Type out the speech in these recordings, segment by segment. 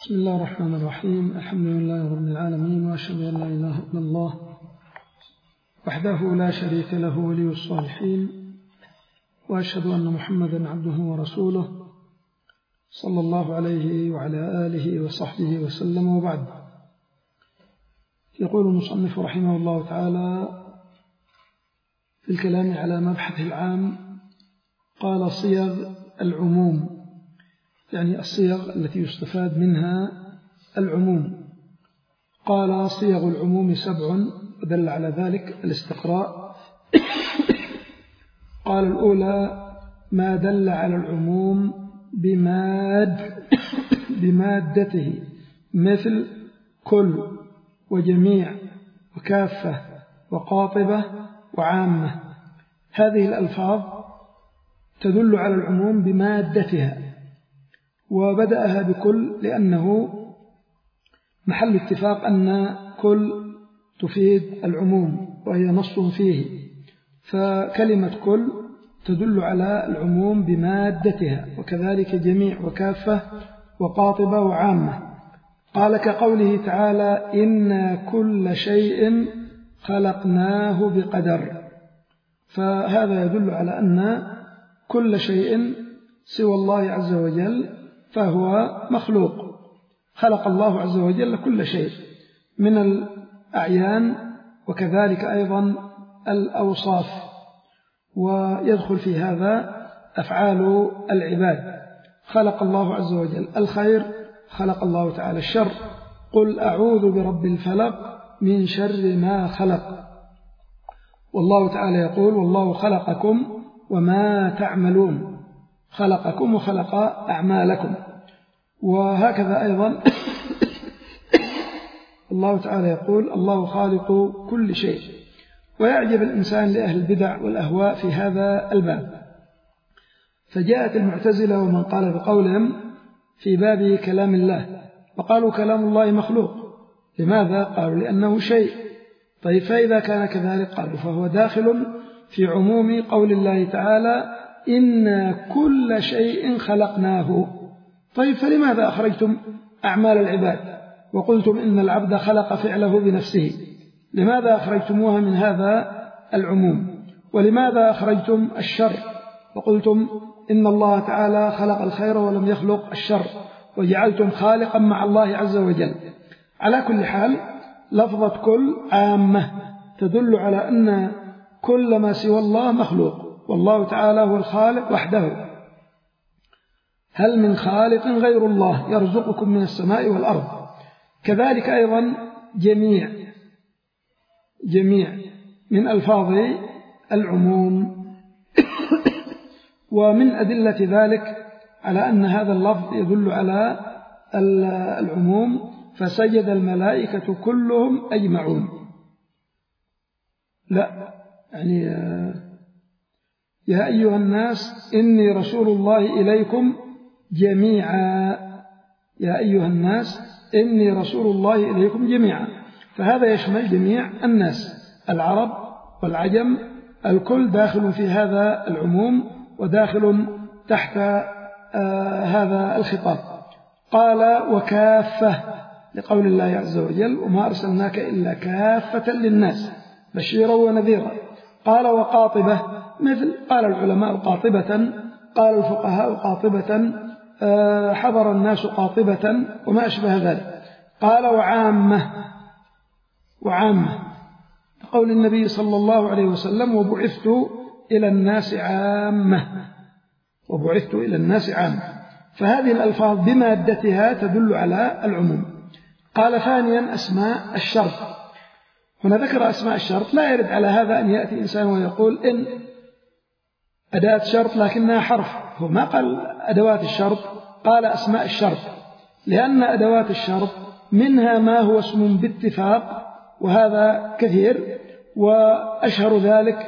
بسم الله الرحمن الرحيم. الحمد لله رب العالمين، وأشهد أن لا إله إلا الله وحده لا شريك له ولي الصالحين، وأشهد أن محمدا عبده ورسوله صلى الله عليه وعلى آله وصحبه وسلم، وبعد. يقول المصنف رحمه الله تعالى في الكلام على مبحث العام، قال: صيغ العموم، يعني الصيغ التي يستفاد منها العموم. قال: صيغ العموم 7، ودل على ذلك الاستقراء. قال: الأولى ما دل على العموم بمادته، مثل كل وجميع وكافة وقاطبة وعامة. هذه الألفاظ تدل على العموم بمادتها، وبدأها بكل لأنه محل اتفاق أن كل تفيد العموم وهي نص فيه، فكلمة كل تدل على العموم بمادتها، وكذلك جميع وكافة وقاطبة وعامة. قال: كقوله تعالى: إنا كل شيء خلقناه بقدر. فهذا يدل على أن كل شيء سوى الله عز وجل فهو مخلوق. خلق الله عز وجل كل شيء من الأعيان، وكذلك أيضا الأوصاف، ويدخل في هذا أفعال العباد. خلق الله عز وجل الخير، خلق الله تعالى الشر. قل أعوذ برب الفلق من شر ما خلق. والله تعالى يقول: والله خلقكم وما تعملون. خلقكم وخلق أعمالكم. وهكذا أيضا الله تعالى يقول: الله خالق كل شيء. ويعجب الإنسان لأهل البدع والأهواء في هذا الباب. فجاءت المعتزلة ومن قال بقولهم في باب كلام الله، وقالوا كلام الله مخلوق. لماذا؟ قالوا لأنه شيء. طيب، فإذا كان كذلك قالوا فهو داخل في عموم قول الله تعالى: إنا كل شيء خلقناه. طيب، فلماذا أخرجتم أعمال العباد وقلتم إن العبد خلق فعله بنفسه؟ لماذا أخرجتموها من هذا العموم؟ ولماذا أخرجتم الشر وقلتم إن الله تعالى خلق الخير ولم يخلق الشر، وجعلتم خالقا مع الله عز وجل؟ على كل حال، لفظة كل عامة تدل على أن كل ما سوى الله مخلوق، والله تعالى هو الخالق وحده. هل من خالق غير الله يرزقكم من السماء والأرض؟ كذلك أيضا جميع من ألفاظ العموم. ومن أدلة ذلك على أن هذا اللفظ يدل على العموم: فسجد الملائكة كلهم أجمعون. لا، يعني يا أيها الناس إني رسول الله إليكم جميعا. يا أيها الناس إني رسول الله إليكم جميعا. فهذا يشمل جميع الناس، العرب والعجم، الكل داخل في هذا العموم وداخل تحت هذا الخطاب. قال: وكافة، لقول الله عز وجل: وما أرسلناك إلا كافة للناس بشيرا ونذيرا. قال: وقاطبة، مثل قال العلماء قاطبة، قال الفقهاء قاطبة، حضر الناس قاطبة، وما أشبه ذلك. قال: وعامة، قول النبي صلى الله عليه وسلم: وبعثت إلى الناس عامة. فهذه الألفاظ بمادتها تدل على العموم. قال: ثانيا أسماء الشرط. هنا ذكر أسماء الشرط. لا يرد على هذا أن يأتي إنسان ويقول إن أداة شرط لكنها حرف. هو ما قال أدوات الشرط، قال أسماء الشرط، لأن أدوات الشرط منها ما هو اسم باتفاق، وهذا كثير، وأشهر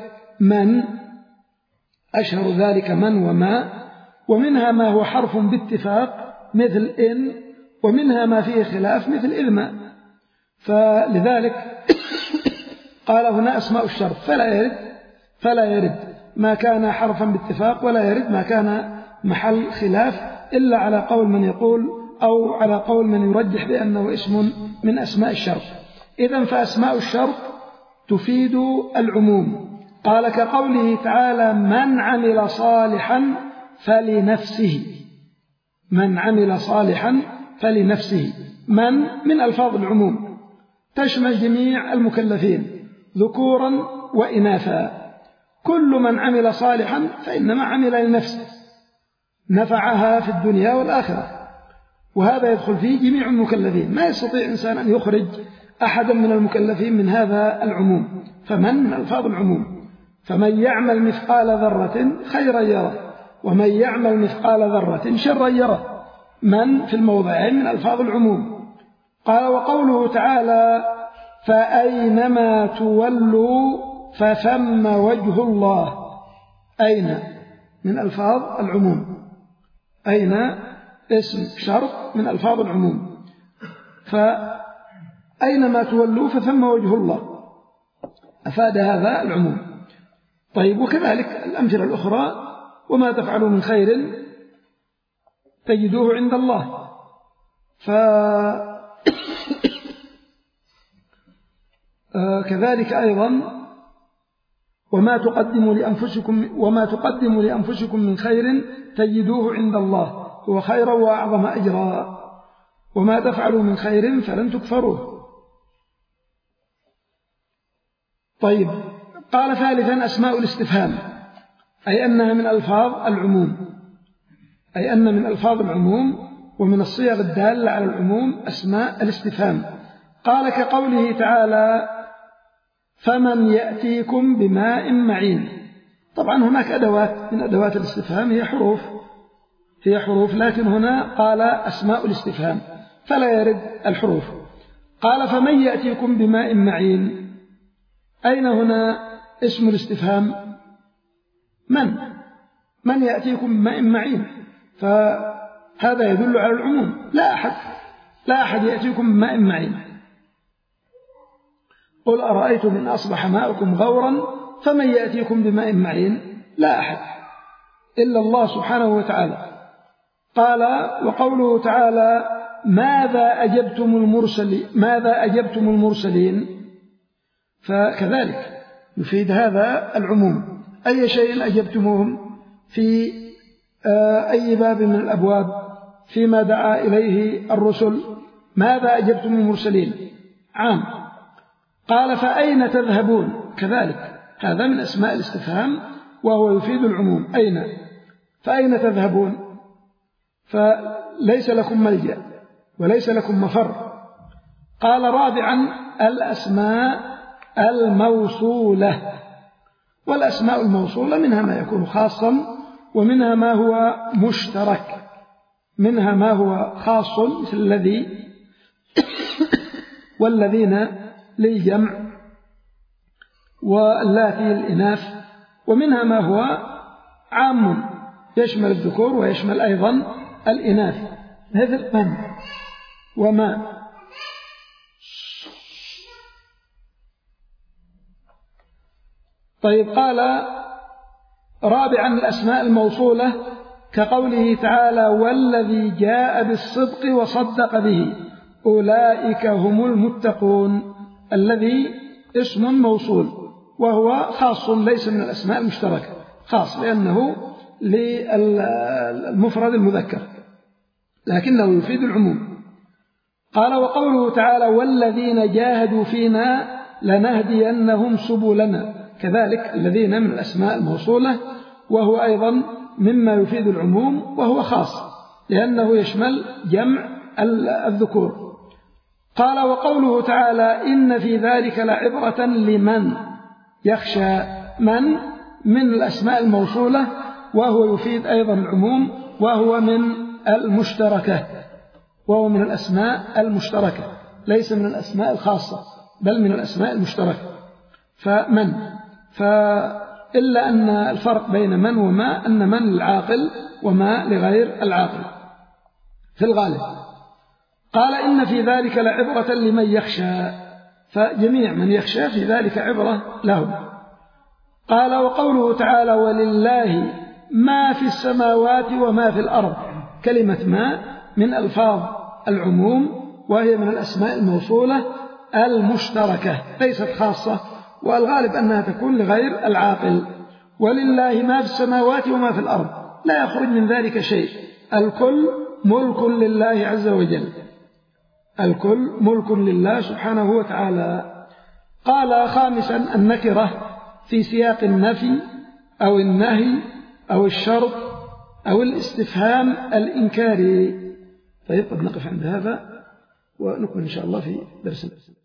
ذلك من وما، ومنها ما هو حرف باتفاق مثل إن، ومنها ما فيه خلاف مثل إذ. فلذلك قال هنا أسماء الشرط، فلا يرد ما كان حرفا باتفاق، ولا يرد ما كان محل خلاف، إلا على قول من يقول أو على قول من يرجح بأنه اسم من أسماء الشرط. إذن فأسماء الشرط تفيد العموم. قال كقوله تعالى من عمل صالحا فلنفسه، من عمل صالحا فلنفسه. من ألفاظ العموم تشمل جميع المكلفين ذكورا وإناثا. كل من عمل صالحا فإنما عمل لنفسه نفعها في الدنيا والآخرة، وهذا يدخل فيه جميع المكلفين. ما يستطيع إنسان أن يخرج أحدا من المكلفين من هذا العموم. فمن ألفاظ العموم. فمن يعمل مثقال ذرة خيرا يره، ومن يعمل مثقال ذرة شرا يره. من في الموضعين من ألفاظ العموم. قال وقوله تعالى فأينما تولوا فثم وجه الله. أين من ألفاظ العموم. أين اسم شرط من ألفاظ العموم. فأينما تولوا فثم وجه الله أفاد هذا العموم. طيب وكذلك الأمثلة الأخرى وما تفعلوا من خير تجدوه عند الله. كذلك أيضا وما تقدموا لأنفسكم من خير تجدوه عند الله هو خيرا وأعظم أجرا، وما تفعلوا من خير فلن تكفروه. طيب قال ثالثا أسماء الاستفهام، أي أنها من ألفاظ العموم، أي أن من ألفاظ العموم ومن الصيغ الدالة على العموم أسماء الاستفهام. قال كقوله تعالى فمن يأتيكم بماء معين. طبعا هناك أدوات من أدوات الاستفهام هي حروف، لكن هنا قال أسماء الاستفهام فلا يرد الحروف. قال فمن يأتيكم بماء معين، أين هنا اسم الاستفهام؟ من يأتيكم بماء معين، فهذا يدل على العموم. لا أحد يأتيكم بماء معين. قل أرأيتم إن أصبح ماؤكم غورا فمن يأتيكم بماء معين؟ لا أحد إلا الله سبحانه وتعالى. قال وقوله تعالى ماذا أجبتم المرسلين، فكذلك يفيد هذا العموم. أي شيء أجبتموهم في أي باب من الأبواب فيما دعا إليه الرسل، ماذا أجبتم المرسلين عام. قال فأين تذهبون، كذلك هذا من أسماء الاستفهام وهو يفيد العموم. فأين تذهبون، فليس لكم ملجأ وليس لكم مفر. قال رابعا الأسماء الموصولة. والأسماء الموصولة منها ما يكون خاصا ومنها ما هو مشترك. منها ما هو خاص مثل الذي والذين للجمع واللاتي للإناث، ومنها ما هو عام يشمل الذكور ويشمل أيضا الإناث مثل من وما. طيب قال رابعا الأسماء الموصولة كقوله تعالى والذي جاء بالصدق وصدق به أولئك هم المتقون. الذي اسم موصول وهو خاص ليس من الأسماء المشتركة، خاص لأنه للمفرد المذكر لكنه يفيد العموم. قال وقوله تعالى والذين جاهدوا فينا لنهدينهم سبلنا، كذلك الذين من الأسماء الموصولة وهو أيضا مما يفيد العموم وهو خاص لأنه يشمل جمع الذكور. قال وقوله تعالى إن في ذلك لعبرة لمن يخشى. من الأسماء الموصولة وهو يفيد أيضا العموم وهو من المشتركة، وهو من الأسماء المشتركة ليس من الأسماء الخاصة بل من الأسماء المشتركة. إلا أن الفرق بين من وما أن من للعاقل وما لغير العاقل في الغالب. قال إن في ذلك لعبرة لمن يخشى، فجميع من يخشى في ذلك عبرة له. قال وقوله تعالى ولله ما في السماوات وما في الأرض. كلمة ما من ألفاظ العموم، وهي من الأسماء الموصولة المشتركة ليست خاصة، والغالب أنها تكون لغير العاقل. ولله ما في السماوات وما في الأرض، لا يخرج من ذلك شيء، الكل ملك لله عز وجل، الكل ملك لله سبحانه وتعالى. قال خامسا النكرة في سياق النفي أو النهي أو الشرط أو الاستفهام الإنكاري. طيب قد نقف عند هذا ونكمل إن شاء الله في درس